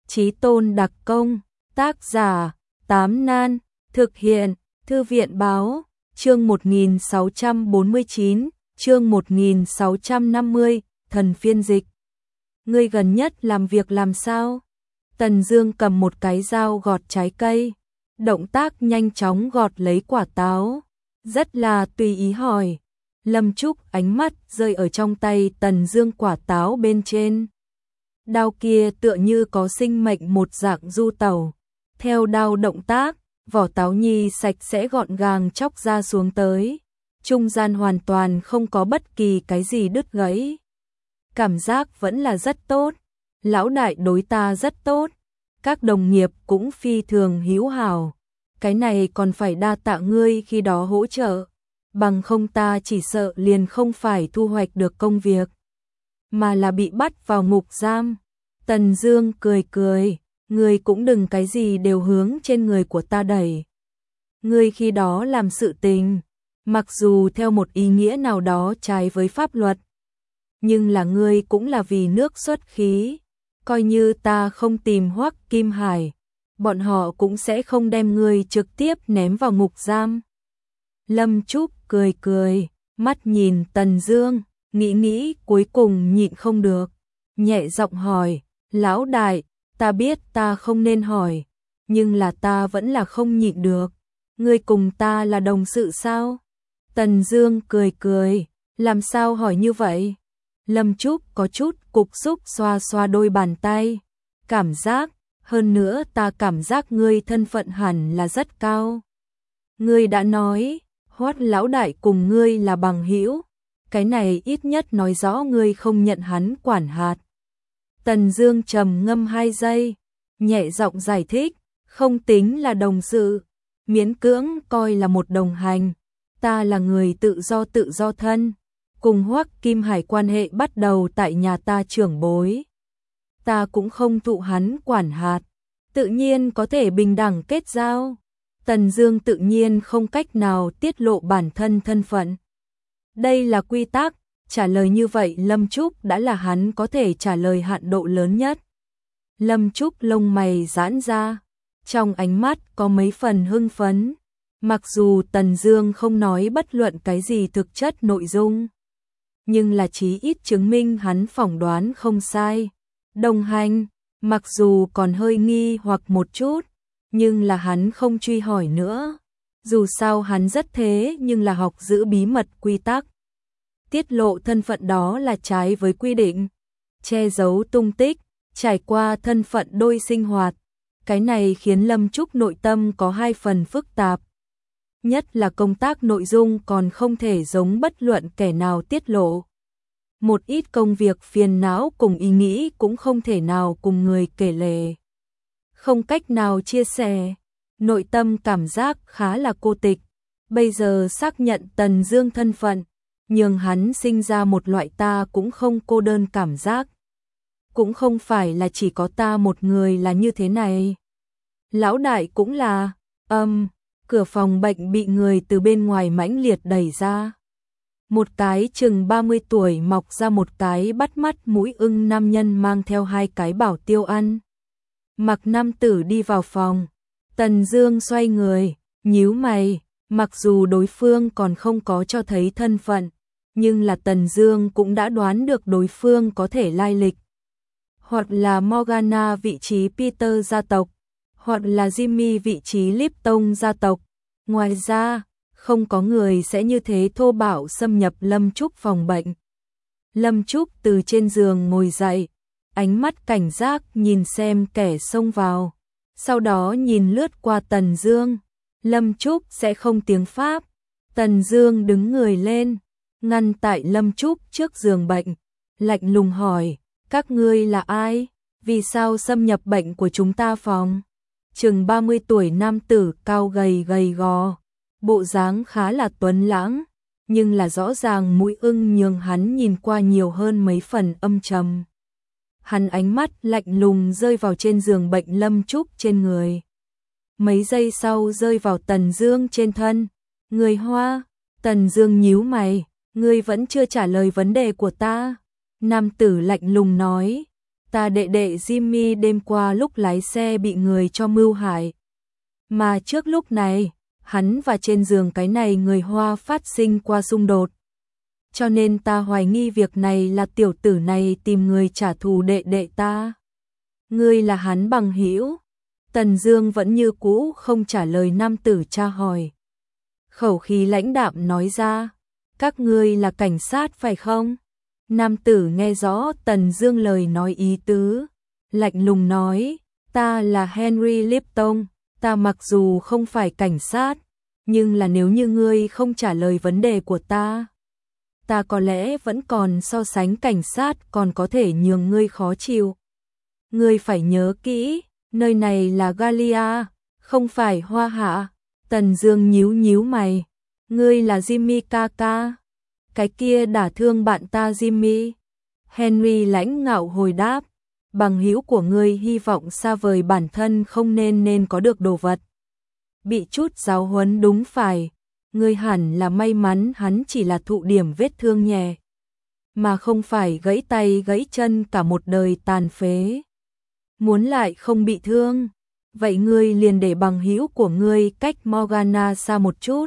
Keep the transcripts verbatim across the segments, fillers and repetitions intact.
Chí tôn đặc công, tác giả, Tám Nan, thực hiện, Thư viện báo, chương một nghìn sáu trăm bốn mươi chín, chương một nghìn sáu trăm năm mươi, thần phiên dịch. Ngươi gần nhất làm việc làm sao? Tần Dương cầm một cái dao gọt trái cây, động tác nhanh chóng gọt lấy quả táo, rất là tùy ý hỏi. Lâm Trúc ánh mắt rơi ở trong tay Tần Dương quả táo bên trên. Đao kia tựa như có sinh mệnh một dạng du tẩu, theo đao động tác, vỏ táo nhi sạch sẽ gọn gàng chóc ra xuống tới, trung gian hoàn toàn không có bất kỳ cái gì đứt gãy. Cảm giác vẫn là rất tốt, lão đại đối ta rất tốt, các đồng nghiệp cũng phi thường hữu hảo, cái này còn phải đa tạ ngươi khi đó hỗ trợ, bằng không ta chỉ sợ liền không phải thu hoạch được công việc, mà là bị bắt vào ngục giam. Tần Dương cười cười, ngươi cũng đừng cái gì đều hướng trên người của ta đẩy. Ngươi khi đó làm sự tình, mặc dù theo một ý nghĩa nào đó trái với pháp luật, nhưng là ngươi cũng là vì nước xuất khí, coi như ta không tìm Hoắc Kim Hải, bọn họ cũng sẽ không đem ngươi trực tiếp ném vào ngục giam. Lâm Trúc cười cười, mắt nhìn Tần Dương, nghĩ nghĩ cuối cùng nhịn không được, nhẹ giọng hỏi, lão đại, ta biết ta không nên hỏi, nhưng là ta vẫn là không nhịn được, ngươi cùng ta là đồng sự sao? Tần Dương cười cười, làm sao hỏi như vậy? Lâm Trúc có chút cục xúc xoa xoa đôi bàn tay, cảm giác, hơn nữa ta cảm giác ngươi thân phận hẳn là rất cao. Ngươi đã nói, Hoắc lão đại cùng ngươi là bằng hữu, cái này ít nhất nói rõ ngươi không nhận hắn quản hạt. Tần Dương trầm ngâm hai giây, nhẹ giọng giải thích, không tính là đồng sự, miễn cưỡng coi là một đồng hành, ta là người tự do tự do thân, cùng Hoắc Kim Hải quan hệ bắt đầu tại nhà ta trưởng bối. Ta cũng không thụ hắn quản hạt, tự nhiên có thể bình đẳng kết giao. Tần Dương tự nhiên không cách nào tiết lộ bản thân thân phận. Đây là quy tắc, trả lời như vậy Lâm Trúc đã là hắn có thể trả lời hạn độ lớn nhất. Lâm Trúc lông mày giãn ra, trong ánh mắt có mấy phần hưng phấn. Mặc dù Tần Dương không nói bất luận cái gì thực chất nội dung, nhưng là chí ít chứng minh hắn phỏng đoán không sai. Đồng hành, mặc dù còn hơi nghi hoặc một chút, nhưng là hắn không truy hỏi nữa. Dù sao hắn rất thế nhưng là học giữ bí mật quy tắc. Tiết lộ thân phận đó là trái với quy định. Che giấu tung tích, trải qua thân phận đôi sinh hoạt. Cái này khiến Lâm Trúc nội tâm có hai phần phức tạp. Nhất là công tác nội dung còn không thể giống bất luận kẻ nào tiết lộ. Một ít công việc phiền não cùng ý nghĩ cũng không thể nào cùng người kể lể. Không cách nào chia sẻ, nội tâm cảm giác khá là cô tịch. Bây giờ xác nhận Tần Dương thân phận, nhưng hắn sinh ra một loại ta cũng không cô đơn cảm giác. Cũng không phải là chỉ có ta một người là như thế này. Lão đại cũng là, âm, um, cửa phòng bệnh bị người từ bên ngoài mãnh liệt đẩy ra. Một cái chừng ba mươi tuổi mọc ra một cái bắt mắt mũi ưng nam nhân mang theo hai cái bảo tiêu ăn. Mặc nam tử đi vào phòng, Tần Dương xoay người, nhíu mày, mặc dù đối phương còn không có cho thấy thân phận, nhưng là Tần Dương cũng đã đoán được đối phương có thể lai lịch. Hoặc là Morgana vị trí Peter gia tộc, hoặc là Jimmy vị trí Lipton gia tộc. Ngoài ra, không có người sẽ như thế thô bạo xâm nhập Lâm Trúc phòng bệnh. Lâm Trúc từ trên giường ngồi dậy, ánh mắt cảnh giác nhìn xem kẻ xông vào, sau đó nhìn lướt qua Tần Dương. Lâm Trúc sẽ không tiếng Pháp. Tần Dương đứng người lên, ngăn tại Lâm Trúc trước giường bệnh, lạnh lùng hỏi, các ngươi là ai? Vì sao xâm nhập bệnh của chúng ta phòng? Chừng ba mươi tuổi nam tử cao gầy gầy gò, bộ dáng khá là tuấn lãng, nhưng là rõ ràng mũi ưng nhường hắn nhìn qua nhiều hơn mấy phần âm trầm. Hắn ánh mắt lạnh lùng rơi vào trên giường bệnh Lâm Trúc trên người. Mấy giây sau rơi vào Tần Dương trên thân. Người Hoa, Tần Dương nhíu mày, ngươi vẫn chưa trả lời vấn đề của ta. Nam tử lạnh lùng nói, ta đệ đệ Jimmy đêm qua lúc lái xe bị người cho mưu hại. Mà trước lúc này, hắn và trên giường cái này người Hoa phát sinh qua xung đột. Cho nên ta hoài nghi việc này là tiểu tử này tìm người trả thù đệ đệ ta. Ngươi là hắn bằng hữu? Tần Dương vẫn như cũ không trả lời nam tử tra hỏi. Khẩu khí lãnh đạm nói ra, các ngươi là cảnh sát phải không? Nam tử nghe rõ Tần Dương lời nói ý tứ, lạnh lùng nói, ta là Henry Lipton, ta mặc dù không phải cảnh sát, nhưng là nếu như ngươi không trả lời vấn đề của ta, ta có lẽ vẫn còn so sánh cảnh sát còn có thể nhường ngươi khó chịu. Ngươi phải nhớ kỹ, nơi này là Galia, không phải Hoa Hạ. Tần Dương nhíu nhíu mày, ngươi là Jimmy Kaka? Cái kia đả thương bạn ta Jimmy. Henry lãnh ngạo hồi đáp, bằng hữu của ngươi hy vọng xa vời bản thân không nên nên có được đồ vật. Bị chút giáo huấn đúng phải, ngươi hẳn là may mắn hắn chỉ là thụ điểm vết thương nhẹ, mà không phải gãy tay gãy chân cả một đời tàn phế. Muốn lại không bị thương, vậy ngươi liền để bằng hữu của ngươi cách Morgana xa một chút.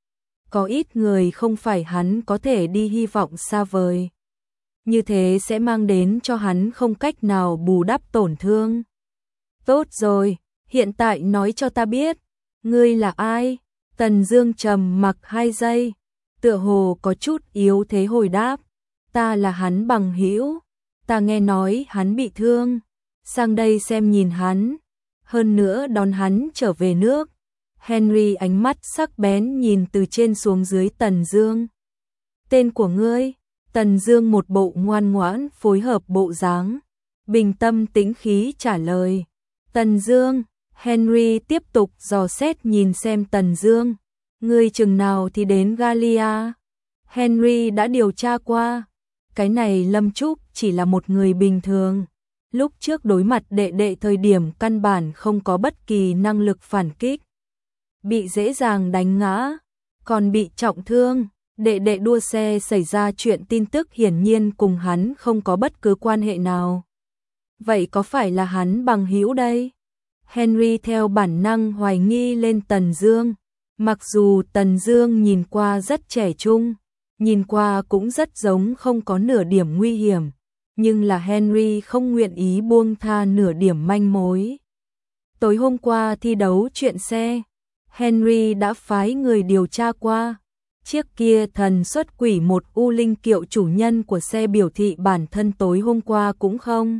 Có ít người không phải hắn có thể đi hy vọng xa vời. Như thế sẽ mang đến cho hắn không cách nào bù đắp tổn thương. Tốt rồi, hiện tại nói cho ta biết, ngươi là ai? Tần Dương trầm mặc hai giây, tựa hồ có chút yếu thế hồi đáp, ta là hắn bằng hữu, ta nghe nói hắn bị thương, sang đây xem nhìn hắn, hơn nữa đón hắn trở về nước. Henry ánh mắt sắc bén nhìn từ trên xuống dưới Tần Dương. Tên của ngươi? Tần Dương một bộ ngoan ngoãn phối hợp bộ dáng, bình tâm tĩnh khí trả lời. Tần Dương. Henry tiếp tục dò xét nhìn xem Tần Dương. Ngươi chừng nào thì đến Galia? Henry đã điều tra qua. Cái này Lâm Trúc chỉ là một người bình thường. Lúc trước đối mặt đệ đệ thời điểm căn bản không có bất kỳ năng lực phản kích. Bị dễ dàng đánh ngã, còn bị trọng thương. Đệ đệ đua xe xảy ra chuyện tin tức hiển nhiên cùng hắn không có bất cứ quan hệ nào. Vậy có phải là hắn bằng hữu đây? Henry theo bản năng hoài nghi lên Tần Dương. Mặc dù Tần Dương nhìn qua rất trẻ trung, nhìn qua cũng rất giống không có nửa điểm nguy hiểm, nhưng là Henry không nguyện ý buông tha nửa điểm manh mối. Tối hôm qua thi đấu chuyện xe, Henry đã phái người điều tra qua. Chiếc kia thần xuất quỷ một U Linh Kiệu chủ nhân của xe biểu thị bản thân tối hôm qua cũng không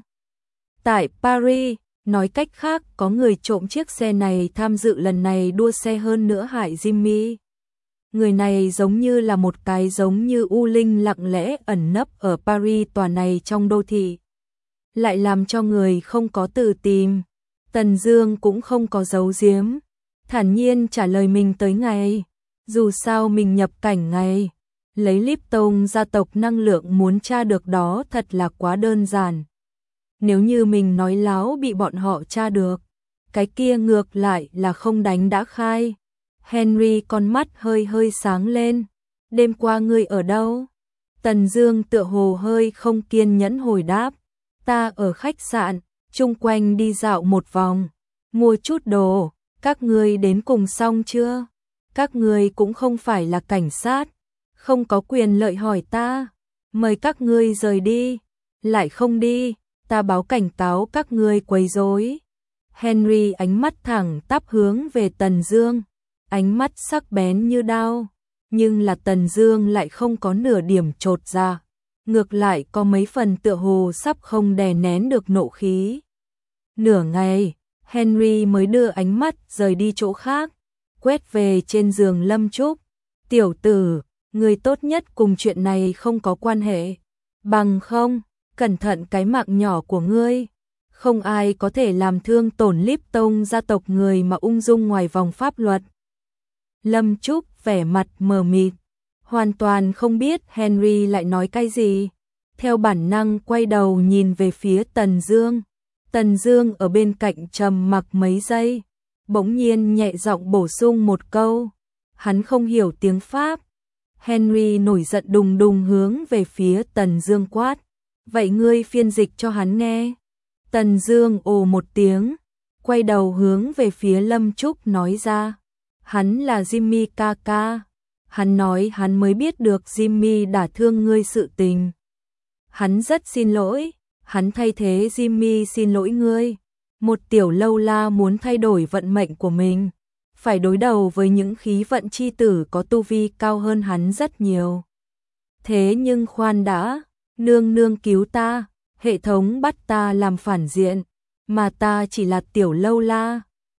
tại Paris. Nói cách khác, có người trộm chiếc xe này tham dự lần này đua xe hơn nữa hại Jimmy. Người này giống như là một cái giống như U Linh lặng lẽ ẩn nấp ở Paris tòa này trong đô thị. Lại làm cho người không có tự tìm. Tần Dương cũng không có giấu giếm, thản nhiên trả lời mình tới ngày. Dù sao mình nhập cảnh ngày, lấy Lipton gia tộc năng lượng muốn tra được đó thật là quá đơn giản. Nếu như mình nói láo bị bọn họ tra được, cái kia ngược lại là không đánh đã khai. Henry con mắt hơi hơi sáng lên. Đêm qua ngươi ở đâu? Tần Dương tựa hồ hơi không kiên nhẫn hồi đáp. Ta ở khách sạn, chung quanh đi dạo một vòng, mua chút đồ. Các ngươi đến cùng xong chưa? Các ngươi cũng không phải là cảnh sát, không có quyền lợi hỏi ta. Mời các ngươi rời đi. Lại không đi, ta báo cảnh cáo các ngươi quấy rối. Henry ánh mắt thẳng tắp hướng về Tần Dương, ánh mắt sắc bén như đao, nhưng là Tần Dương lại không có nửa điểm chột dạ, ngược lại có mấy phần tựa hồ sắp không đè nén được nộ khí. Nửa ngày, Henry mới đưa ánh mắt rời đi chỗ khác, quét về trên giường Lâm Trúc. Tiểu tử, người tốt nhất cùng chuyện này không có quan hệ, bằng không, cẩn thận cái mạng nhỏ của ngươi. Không ai có thể làm thương tổn Lipton gia tộc người mà ung dung ngoài vòng pháp luật. Lâm Trúc vẻ mặt mờ mịt, hoàn toàn không biết Henry lại nói cái gì. Theo bản năng quay đầu nhìn về phía Tần Dương. Tần Dương ở bên cạnh trầm mặc mấy giây, bỗng nhiên nhẹ giọng bổ sung một câu. Hắn không hiểu tiếng Pháp. Henry nổi giận đùng đùng hướng về phía Tần Dương quát. Vậy ngươi phiên dịch cho hắn nghe. Tần Dương ồ một tiếng, quay đầu hướng về phía Lâm Trúc nói ra, hắn là Jimmy ca ca. Hắn nói hắn mới biết được Jimmy đả thương ngươi sự tình. Hắn rất xin lỗi, hắn thay thế Jimmy xin lỗi ngươi. Một tiểu lâu la muốn thay đổi vận mệnh của mình, phải đối đầu với những khí vận chi tử có tu vi cao hơn hắn rất nhiều. Thế nhưng khoan đã, nương nương cứu ta, hệ thống bắt ta làm phản diện, mà ta chỉ là tiểu lâu la.